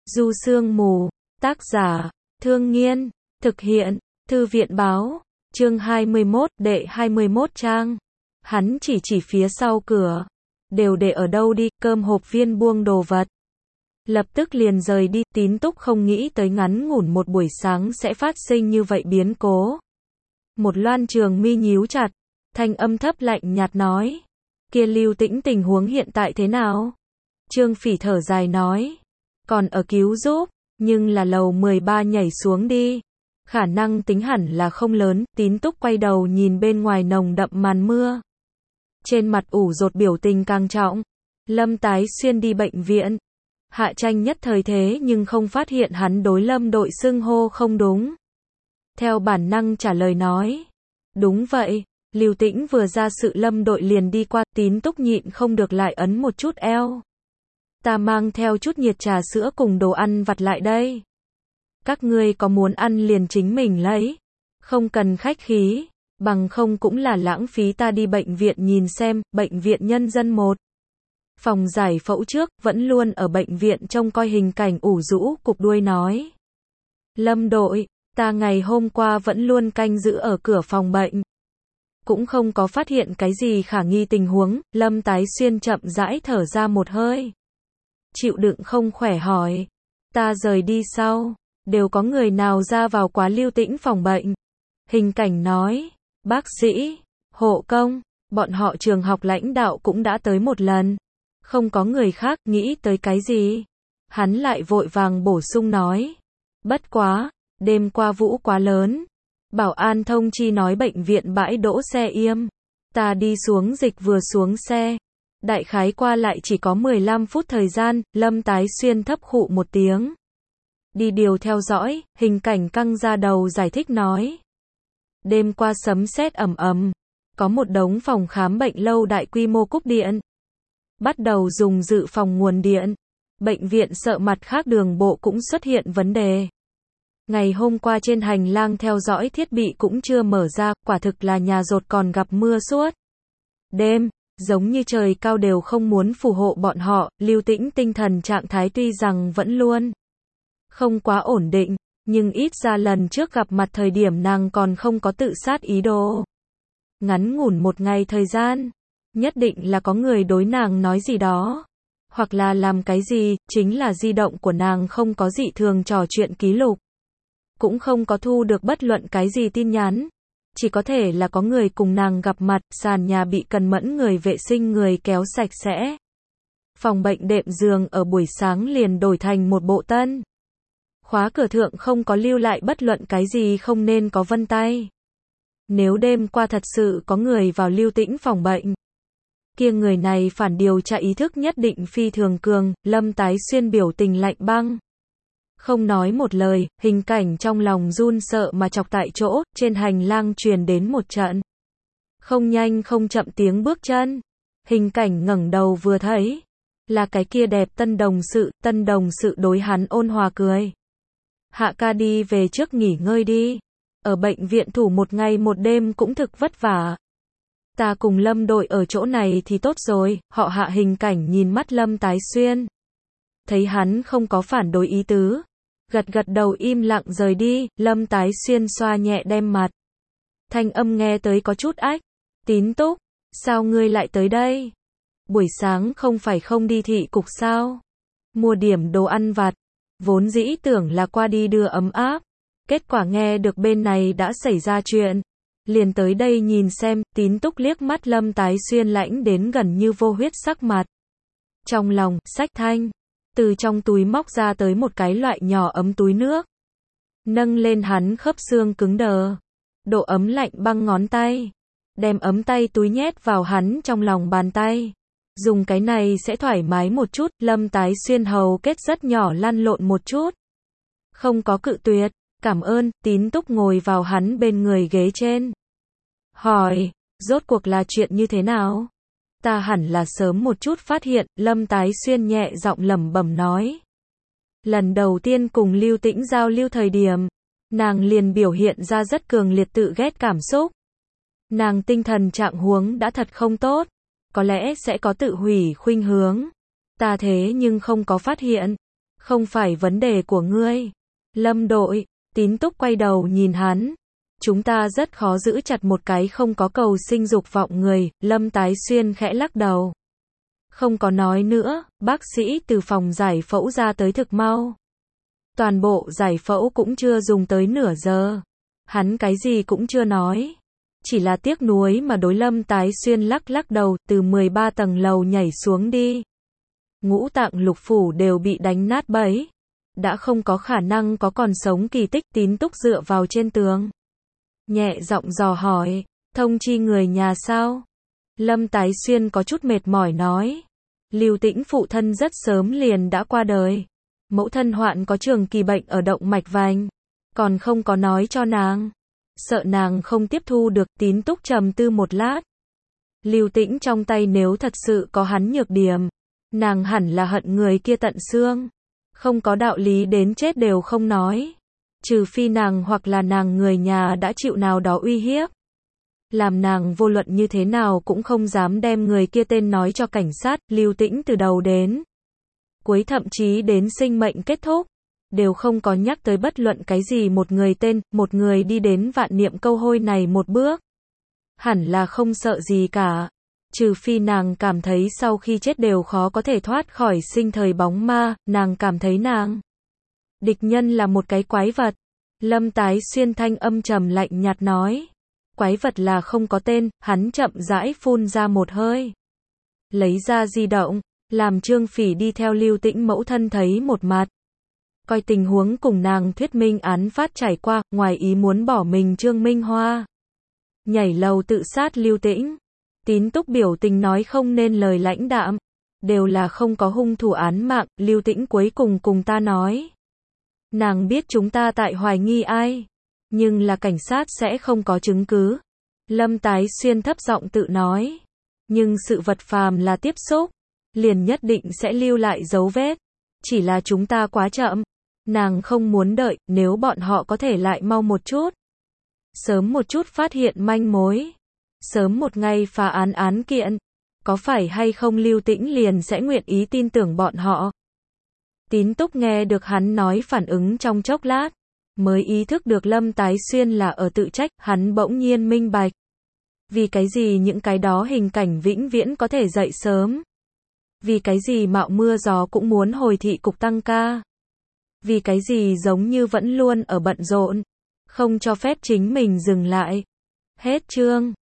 Du Sương Mù, tác giả, Thương Nghiên, thực hiện, Thư viện báo, chương 21, đệ 21 trang. Hắn chỉ phía sau cửa. Đều để ở đâu đi, cơm hộp viên buông đồ vật. Lập tức liền rời đi, Tín Túc không nghĩ tới ngắn ngủn một buổi sáng sẽ phát sinh như vậy biến cố. Một Loan Trường mi nhíu chặt, thanh âm thấp lạnh nhạt nói. Kia Lưu Tĩnh tình huống hiện tại thế nào? Trương Phỉ thở dài nói. Còn ở cứu giúp, nhưng là lầu 13 nhảy xuống đi. Khả năng tính hẳn là không lớn, Tín Túc quay đầu nhìn bên ngoài nồng đậm màn mưa. Trên mặt ủ rột biểu tình càng trọng. Lâm Tái Xuyên đi bệnh viện. Hạ Tranh nhất thời thế nhưng không phát hiện hắn đối Lâm đội xưng hô không đúng. Theo bản năng trả lời nói. Đúng vậy, Lưu Tĩnh vừa ra sự Lâm đội liền đi qua, Tín Túc nhịn không được lại ấn một chút eo. Ta mang theo chút nhiệt trà sữa cùng đồ ăn vặt lại đây. Các ngươi có muốn ăn liền chính mình lấy. Không cần khách khí, bằng không cũng là lãng phí ta đi bệnh viện nhìn xem, bệnh viện Nhân dân 1. Phòng giải phẫu trước, vẫn luôn ở bệnh viện trông coi hình cảnh ủ rũ, cục đuôi nói. Lâm đội, ta ngày hôm qua vẫn luôn canh giữ ở cửa phòng bệnh. Cũng không có phát hiện cái gì khả nghi tình huống, Lâm Tái Xuyên chậm rãi thở ra một hơi. Chịu đựng không khỏe hỏi. Ta rời đi sau, đều có người nào ra vào quá Lưu Tĩnh phòng bệnh. Hình cảnh nói, bác sĩ, hộ công, bọn họ trường học lãnh đạo cũng đã tới một lần. Không có người khác nghĩ tới cái gì. Hắn lại vội vàng bổ sung nói. Bất quá, đêm qua vũ quá lớn. Bảo an thông chi nói bệnh viện bãi đỗ xe im. Ta đi xuống dịch vừa xuống xe. Đại khái qua lại chỉ có 15 phút thời gian, Lâm Tái Xuyên thấp khụ một tiếng. Đi điều theo dõi, hình cảnh căng ra đầu giải thích nói. Đêm qua sấm sét ầm ầm, có một đống phòng khám bệnh lâu đại quy mô cúp điện. Bắt đầu dùng dự phòng nguồn điện. Bệnh viện sợ mặt khác đường bộ cũng xuất hiện vấn đề. Ngày hôm qua trên hành lang theo dõi thiết bị cũng chưa mở ra, quả thực là nhà rột còn gặp mưa suốt. Đêm, giống như trời cao đều không muốn phù hộ bọn họ, Lưu Tĩnh tinh thần trạng thái tuy rằng vẫn luôn không quá ổn định, nhưng ít ra lần trước gặp mặt thời điểm nàng còn không có tự sát ý đồ. Ngắn ngủn một ngày thời gian, nhất định là có người đối nàng nói gì đó, hoặc là làm cái gì, chính là di động của nàng không có dị thường trò chuyện ký lục. Cũng không có thu được bất luận cái gì tin nhắn. Chỉ có thể là có người cùng nàng gặp mặt, sàn nhà bị cần mẫn người vệ sinh người kéo sạch sẽ. Phòng bệnh đệm giường ở buổi sáng liền đổi thành một bộ tân. Khóa cửa thượng không có lưu lại bất luận cái gì không nên có vân tay. Nếu đêm qua thật sự có người vào Lưu Tĩnh phòng bệnh, kia người này phản điều tra ý thức nhất định phi thường cường, Lâm Tái Xuyên biểu tình lạnh băng. Không nói một lời, hình cảnh trong lòng run sợ mà chọc tại chỗ, trên hành lang truyền đến một trận. Không nhanh không chậm tiếng bước chân. Hình cảnh ngẩng đầu vừa thấy. Là cái kia đẹp tân đồng sự đối hắn ôn hòa cười. Hạ ca đi về trước nghỉ ngơi đi. Ở bệnh viện thủ một ngày một đêm cũng thực vất vả. Ta cùng Lâm đội ở chỗ này thì tốt rồi, họ Hạ hình cảnh nhìn mắt Lâm Tái Xuyên. Thấy hắn không có phản đối ý tứ. Gật đầu im lặng rời đi, Lâm Tái Xuyên xoa nhẹ đem mặt. Thanh âm nghe tới có chút ách. Tín Túc, sao ngươi lại tới đây? Buổi sáng không phải không đi thị cục sao? Mua điểm đồ ăn vặt. Vốn dĩ tưởng là qua đi đưa ấm áp. Kết quả nghe được bên này đã xảy ra chuyện. Liền tới đây nhìn xem, Tín Túc liếc mắt Lâm Tái Xuyên lãnh đến gần như vô huyết sắc mặt. Trong lòng, sách thanh. Từ trong túi móc ra tới một cái loại nhỏ ấm túi nước. Nâng lên hắn khớp xương cứng đờ. Độ ấm lạnh băng ngón tay. Đem ấm tay túi nhét vào hắn trong lòng bàn tay. Dùng cái này sẽ thoải mái một chút, Lâm Tái Xuyên hầu kết rất nhỏ lăn lộn một chút. Không có cự tuyệt, cảm ơn, Tín Túc ngồi vào hắn bên người ghế trên. Hỏi, rốt cuộc là chuyện như thế nào? Ta hẳn là sớm một chút phát hiện, Lâm Tái Xuyên nhẹ giọng lẩm bẩm nói. Lần đầu tiên cùng Lưu Tĩnh giao lưu thời điểm, nàng liền biểu hiện ra rất cường liệt tự ghét cảm xúc. Nàng tinh thần trạng huống đã thật không tốt, có lẽ sẽ có tự hủy khuynh hướng. Ta thế nhưng không có phát hiện, Không phải vấn đề của ngươi. Lâm đội, Tín Túc quay đầu nhìn hắn. Chúng ta rất khó giữ chặt một cái không có cầu sinh dục vọng người, Lâm Tái Xuyên khẽ lắc đầu. Không có nói nữa, bác sĩ từ phòng giải phẫu ra tới thực mau. Toàn bộ giải phẫu cũng chưa dùng tới nửa giờ. Hắn cái gì cũng chưa nói. Chỉ là tiếc nuối mà đối Lâm Tái Xuyên lắc lắc đầu, từ 13 tầng lầu nhảy xuống đi. Ngũ tạng lục phủ đều bị đánh nát bấy. Đã không có khả năng có còn sống kỳ tích. Tín Túc dựa vào trên tường. Nhẹ giọng dò hỏi, thông chi người nhà sao? Lâm Tái Xuyên có chút mệt mỏi nói. Lưu Tĩnh phụ thân rất sớm liền đã qua đời. Mẫu thân hoạn có trường kỳ bệnh ở động mạch vành. Còn không có nói cho nàng. Sợ nàng không tiếp thu được. Tín Túc trầm tư một lát. Lưu Tĩnh trong tay nếu thật sự có hắn nhược điểm, nàng hẳn là hận người kia tận xương. Không có đạo lý đến chết đều không nói. Trừ phi nàng hoặc là nàng người nhà đã chịu nào đó uy hiếp. Làm nàng vô luận như thế nào cũng không dám đem người kia tên nói cho cảnh sát. Lưu Tĩnh từ đầu đến cuối, thậm chí đến sinh mệnh kết thúc, đều không có nhắc tới bất luận cái gì một người tên, một người đi đến vạn niệm câu hôi này một bước. Hẳn là không sợ gì cả. Trừ phi nàng cảm thấy sau khi chết đều khó có thể thoát khỏi sinh thời bóng ma, nàng cảm thấy nàng địch nhân là một cái quái vật. Lâm Tái Xuyên thanh âm trầm lạnh nhạt nói. Quái vật là không có tên, hắn chậm rãi phun ra một hơi. Lấy ra di động, làm Trương Phỉ đi theo Lưu Tĩnh mẫu thân thấy một mặt. Coi tình huống cùng nàng thuyết minh án phát trải qua, ngoài ý muốn bỏ mình Trương Minh Hoa. Nhảy lầu tự sát Lưu Tĩnh. Tín Túc biểu tình nói không nên lời lãnh đạm. Đều là không có hung thủ án mạng, Lưu Tĩnh cuối cùng ta nói. Nàng biết chúng ta tại hoài nghi ai. Nhưng là cảnh sát sẽ không có chứng cứ. Lâm Tái Xuyên thấp giọng tự nói. Nhưng sự vật phàm là tiếp xúc, liền nhất định sẽ lưu lại dấu vết. Chỉ là chúng ta quá chậm. Nàng không muốn đợi, nếu bọn họ có thể lại mau một chút. Sớm một chút phát hiện manh mối. Sớm một ngày phá án kiện. Có phải hay không Lưu Tĩnh liền sẽ nguyện ý tin tưởng bọn họ. Tín Túc nghe được hắn nói phản ứng trong chốc lát. Mới ý thức được Lâm Tái Xuyên là ở tự trách, hắn bỗng nhiên minh bạch. Vì cái gì những cái đó hình cảnh vĩnh viễn có thể dậy sớm? Vì cái gì mạo mưa gió cũng muốn hồi thị cục tăng ca? Vì cái gì giống như vẫn luôn ở bận rộn, không cho phép chính mình dừng lại? Hết chương.